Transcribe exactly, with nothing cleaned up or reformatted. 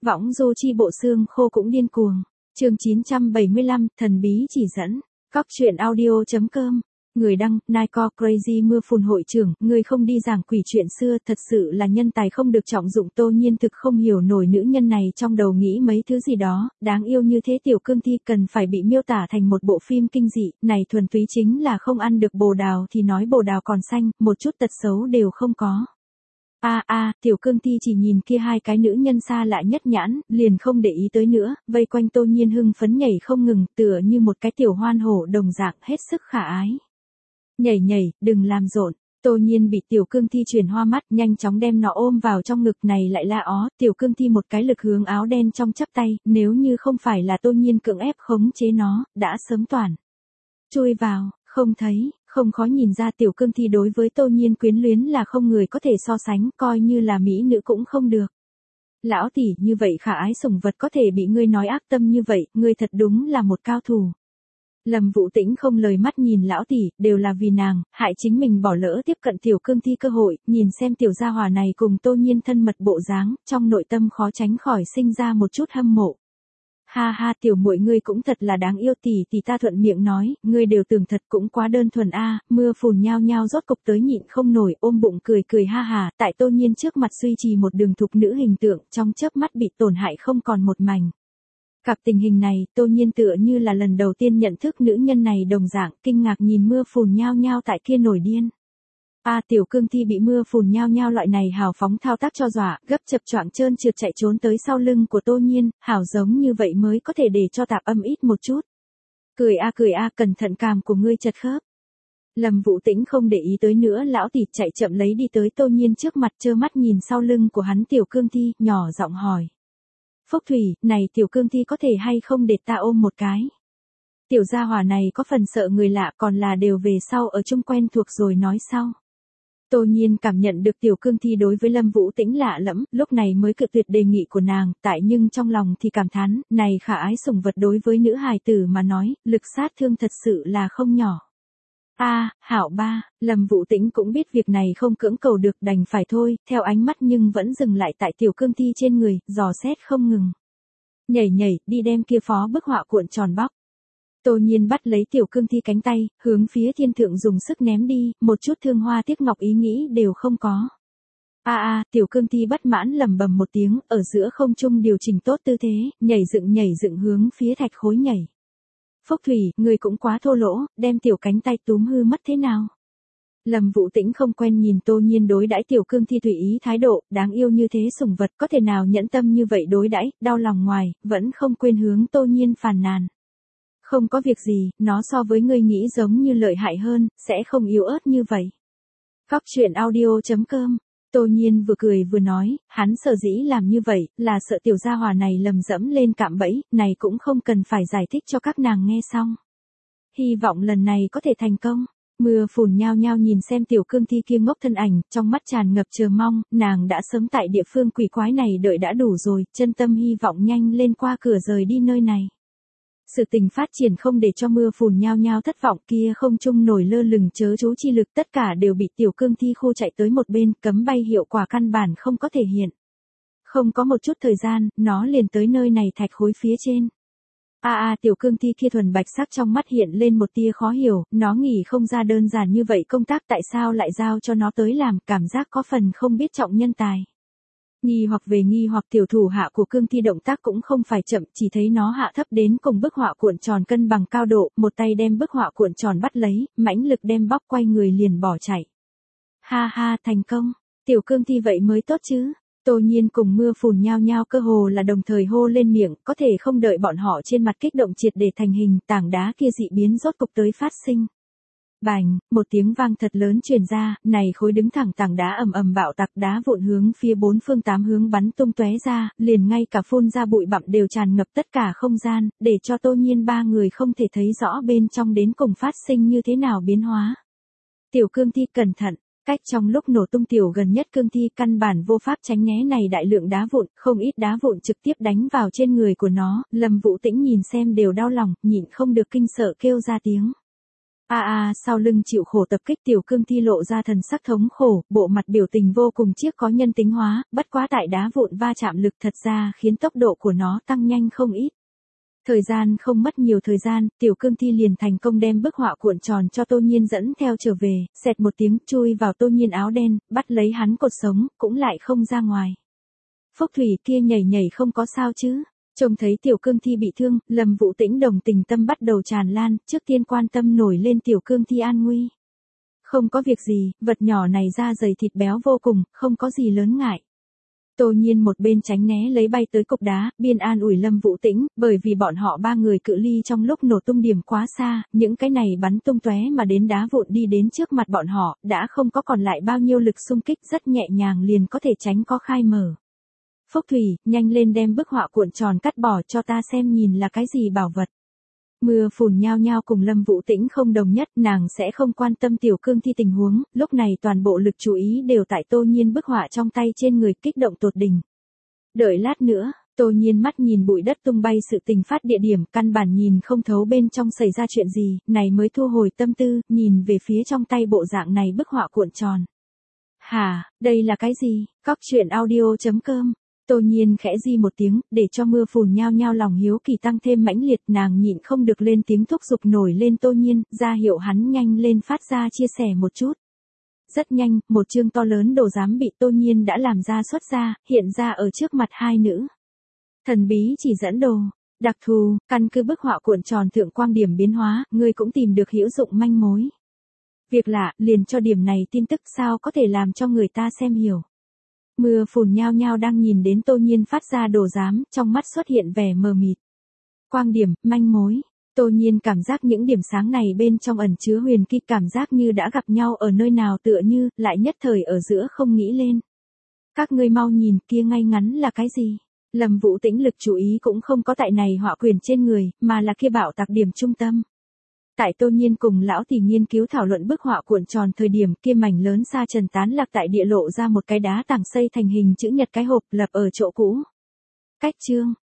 Võng du chi bộ xương khô cũng điên cuồng. Chương chín trăm bảy mươi lăm, thần bí chỉ dẫn. Cóc truyện audio chấm com. Người đăng, Nike Crazy mưa phùn hội trưởng, người không đi giảng quỷ chuyện xưa, thật sự là nhân tài không được trọng dụng. Tô Nhiên thực không hiểu nổi nữ nhân này trong đầu nghĩ mấy thứ gì đó, đáng yêu như thế tiểu cương thi cần phải bị miêu tả thành một bộ phim kinh dị, này thuần túy chính là không ăn được bồ đào thì nói bồ đào còn xanh, một chút tật xấu đều không có. A a, tiểu cương thi chỉ nhìn kia hai cái nữ nhân xa lạ nhất nhãn, liền không để ý tới nữa, vây quanh Tô Nhiên hưng phấn nhảy không ngừng, tựa như một cái tiểu hoan hổ đồng dạng hết sức khả ái. Nhảy nhảy, đừng làm rộn. Tô Nhiên bị tiểu cương thi chuyển hoa mắt, nhanh chóng đem nó ôm vào trong ngực này lại la ó, tiểu cương thi một cái lực hướng áo đen trong chắp tay, nếu như không phải là Tô Nhiên cưỡng ép khống chế nó, đã sớm toàn chui vào, không thấy, không khó nhìn ra tiểu cương thi đối với Tô Nhiên quyến luyến là không người có thể so sánh, coi như là mỹ nữ cũng không được. Lão tỷ, như vậy khả ái sủng vật có thể bị ngươi nói ác tâm như vậy, ngươi thật đúng là một cao thủ. Lâm Vũ Tĩnh không lời mắt nhìn lão tỷ, đều là vì nàng, hại chính mình bỏ lỡ tiếp cận tiểu cương thi cơ hội, nhìn xem tiểu gia hỏa này cùng Tô Nhiên thân mật bộ dáng, trong nội tâm khó tránh khỏi sinh ra một chút hâm mộ. Ha ha, tiểu muội ngươi cũng thật là đáng yêu, tỷ tỷ ta thuận miệng nói, ngươi đều tưởng thật cũng quá đơn thuần a. Mưa phùn nhao nhao rốt cục tới nhịn không nổi, ôm bụng cười cười ha hà, tại Tô Nhiên trước mặt duy trì một đường thục nữ hình tượng, trong chớp mắt bị tổn hại không còn một mảnh. Gặp tình hình này, Tô Nhiên tựa như là lần đầu tiên nhận thức nữ nhân này đồng dạng, kinh ngạc nhìn mưa phùn nhao nhao tại kia nổi điên. A, tiểu cương thi bị mưa phùn nhao nhao loại này hào phóng thao tác cho dọa, gấp chập choạng trơn trượt chạy trốn tới sau lưng của Tô Nhiên, hảo giống như vậy mới có thể để cho tạp âm ít một chút. Cười a cười a, cẩn thận càm của ngươi chật khớp. Lâm Vũ Tĩnh không để ý tới nữa, lão tỷ chạy chậm lấy đi tới Tô Nhiên trước mặt, trơ mắt nhìn sau lưng của hắn tiểu cương thi, nhỏ giọng hỏi. Phúc Thủy, này tiểu cương thi có thể hay không để ta ôm một cái? Tiểu gia hỏa này có phần sợ người lạ, còn là đều về sau ở chung quen thuộc rồi nói sau. Tô Nhiên cảm nhận được tiểu cương thi đối với Lâm Vũ Tĩnh lạ lẫm, lúc này mới cự tuyệt đề nghị của nàng, tại nhưng trong lòng thì cảm thán, này khả ái sủng vật đối với nữ hài tử mà nói, lực sát thương thật sự là không nhỏ. A, à, hảo ba, Lâm Vũ Tĩnh cũng biết việc này không cưỡng cầu được, đành phải thôi, theo ánh mắt nhưng vẫn dừng lại tại tiểu cương thi trên người, dò xét không ngừng. Nhảy nhảy, đi đem kia phó bức họa cuộn tròn bóc. Tô Nhiên bắt lấy tiểu cương thi cánh tay, hướng phía thiên thượng dùng sức ném đi, một chút thương hoa tiếc ngọc ý nghĩ đều không có. A a, tiểu cương thi bất mãn lầm bầm một tiếng, ở giữa không trung điều chỉnh tốt tư thế, nhảy dựng nhảy dựng hướng phía thạch khối nhảy. Phúc Thủy, người cũng quá thô lỗ, đem tiểu cánh tay túm hư mất thế nào? Lâm Vũ Tĩnh không quen nhìn Tô Nhiên đối đãi tiểu cương thi tùy ý thái độ, đáng yêu như thế sủng vật có thể nào nhẫn tâm như vậy đối đãi, đau lòng ngoài, vẫn không quên hướng Tô Nhiên phàn nàn. Không có việc gì, nó so với ngươi nghĩ giống như lợi hại hơn, sẽ không yếu ớt như vậy. Cóc truyện audio chấm com. Tô Nhiên vừa cười vừa nói, hắn sợ dĩ làm như vậy, là sợ tiểu gia hỏa này lầm dẫm lên cạm bẫy, này cũng không cần phải giải thích cho các nàng nghe xong. Hy vọng lần này có thể thành công. Mưa phùn nhao nhao nhìn xem tiểu cương thi kia ngốc thân ảnh, trong mắt tràn ngập chờ mong, nàng đã sớm tại địa phương quỷ quái này đợi đã đủ rồi, chân tâm hy vọng nhanh lên qua cửa rời đi nơi này. Sự tình phát triển không để cho mưa phùn nhao nhao thất vọng, kia không trung nổi lơ lửng chớ chú chi lực tất cả đều bị tiểu cương thi khu chạy tới một bên, cấm bay hiệu quả căn bản không có thể hiện. Không có một chút thời gian, nó liền tới nơi này thạch khối phía trên. A a, tiểu cương thi kia thuần bạch sắc trong mắt hiện lên một tia khó hiểu, nó nghĩ không ra đơn giản như vậy công tác tại sao lại giao cho nó tới làm, cảm giác có phần không biết trọng nhân tài. Nghi hoặc về nghi hoặc, tiểu thủ hạ của cương thi động tác cũng không phải chậm, chỉ thấy nó hạ thấp đến cùng bức họa cuộn tròn cân bằng cao độ, một tay đem bức họa cuộn tròn bắt lấy, mãnh lực đem bóc quay người liền bỏ chạy. Ha ha, thành công, tiểu cương thi vậy mới tốt chứ. Tô Nhiên cùng mưa phùn nhao nhao cơ hồ là đồng thời hô lên miệng, có thể không đợi bọn họ trên mặt kích động triệt để thành hình, tảng đá kia dị biến rốt cục tới phát sinh. Bành, một tiếng vang thật lớn truyền ra, này khối đứng thẳng tảng đá ầm ầm bạo tạc, đá vụn hướng phía bốn phương tám hướng bắn tung tóe ra, liền ngay cả phun ra bụi bặm đều tràn ngập tất cả không gian, để cho Tô Nhiên ba người không thể thấy rõ bên trong đến cùng phát sinh như thế nào biến hóa. Tiểu cương thi cẩn thận, cách trong lúc nổ tung tiểu gần nhất cương thi căn bản vô pháp tránh né này đại lượng đá vụn, không ít đá vụn trực tiếp đánh vào trên người của nó, Lâm Vũ Tĩnh nhìn xem đều đau lòng, nhịn không được kinh sợ kêu ra tiếng. A a sau lưng chịu khổ tập kích Tiểu Cương Thi lộ ra thần sắc thống khổ, bộ mặt biểu tình vô cùng chiếc có nhân tính hóa, bất quá tại đá vụn va chạm lực thật ra khiến tốc độ của nó tăng nhanh không ít. Thời gian không mất nhiều thời gian, Tiểu Cương Thi liền thành công đem bức họa cuộn tròn cho Tô Nhiên dẫn theo trở về, xẹt một tiếng chui vào Tô Nhiên áo đen, bắt lấy hắn cột sống, cũng lại không ra ngoài. Phúc Thủy kia nhảy nhảy không có sao chứ? Trông thấy Tiểu Cương Thi bị thương, Lâm Vũ Tĩnh đồng tình tâm bắt đầu tràn lan, trước tiên quan tâm nổi lên Tiểu Cương Thi an nguy. Không có việc gì, vật nhỏ này da dày thịt béo vô cùng, không có gì lớn ngại. Tô Nhiên một bên tránh né lấy bay tới cục đá, biên an ủi Lâm Vũ Tĩnh, bởi vì bọn họ ba người cự ly trong lúc nổ tung điểm quá xa, những cái này bắn tung tóe mà đến đá vụn đi đến trước mặt bọn họ, đã không có còn lại bao nhiêu lực xung kích, rất nhẹ nhàng liền có thể tránh có khai mở. Phúc Thủy, nhanh lên đem bức họa cuộn tròn cắt bỏ cho ta xem nhìn là cái gì bảo vật. Mưa phùn nhao nhao cùng Lâm Vũ Tĩnh không đồng nhất, nàng sẽ không quan tâm Tiểu Cương Thi tình huống, lúc này toàn bộ lực chú ý đều tại Tô Nhiên bức họa trong tay trên người, kích động tột đỉnh. Đợi lát nữa, Tô Nhiên mắt nhìn bụi đất tung bay sự tình phát địa điểm, căn bản nhìn không thấu bên trong xảy ra chuyện gì, này mới thu hồi tâm tư, nhìn về phía trong tay bộ dạng này bức họa cuộn tròn. Hả, đây là cái gì? Cóc truyện audio chấm com. Tô Nhiên khẽ di một tiếng, để cho mưa phùn nhao nhao lòng hiếu kỳ tăng thêm mãnh liệt, nàng nhịn không được lên tiếng thúc giục nổi lên Tô Nhiên, ra hiệu hắn nhanh lên phát ra chia sẻ một chút. Rất nhanh, một chương to lớn đồ giám bị Tô Nhiên đã làm ra xuất ra, hiện ra ở trước mặt hai nữ. Thần bí chỉ dẫn đồ, đặc thù, căn cứ bức họa cuộn tròn thượng quang điểm biến hóa, ngươi cũng tìm được hữu dụng manh mối. Việc lạ, liền cho điểm này tin tức sao có thể làm cho người ta xem hiểu. Mưa phùn nhao nhao đang nhìn đến Tô Nhiên phát ra đồ giám, trong mắt xuất hiện vẻ mờ mịt. Quang điểm, manh mối. Tô Nhiên cảm giác những điểm sáng này bên trong ẩn chứa huyền kỳ, cảm giác như đã gặp nhau ở nơi nào tựa như, lại nhất thời ở giữa không nghĩ lên. Các ngươi mau nhìn kia ngay ngắn là cái gì? Lâm Vũ Tĩnh lực chú ý cũng không có tại này họa quyền trên người, mà là kia bảo tạc điểm trung tâm. Tại Tô Nhiên cùng lão tỷ nghiên cứu thảo luận bức họa cuộn tròn thời điểm kia mảnh lớn sa trần tán lạc tại địa lộ ra một cái đá tảng xây thành hình chữ nhật cái hộp lập ở chỗ cũ. Cách chương,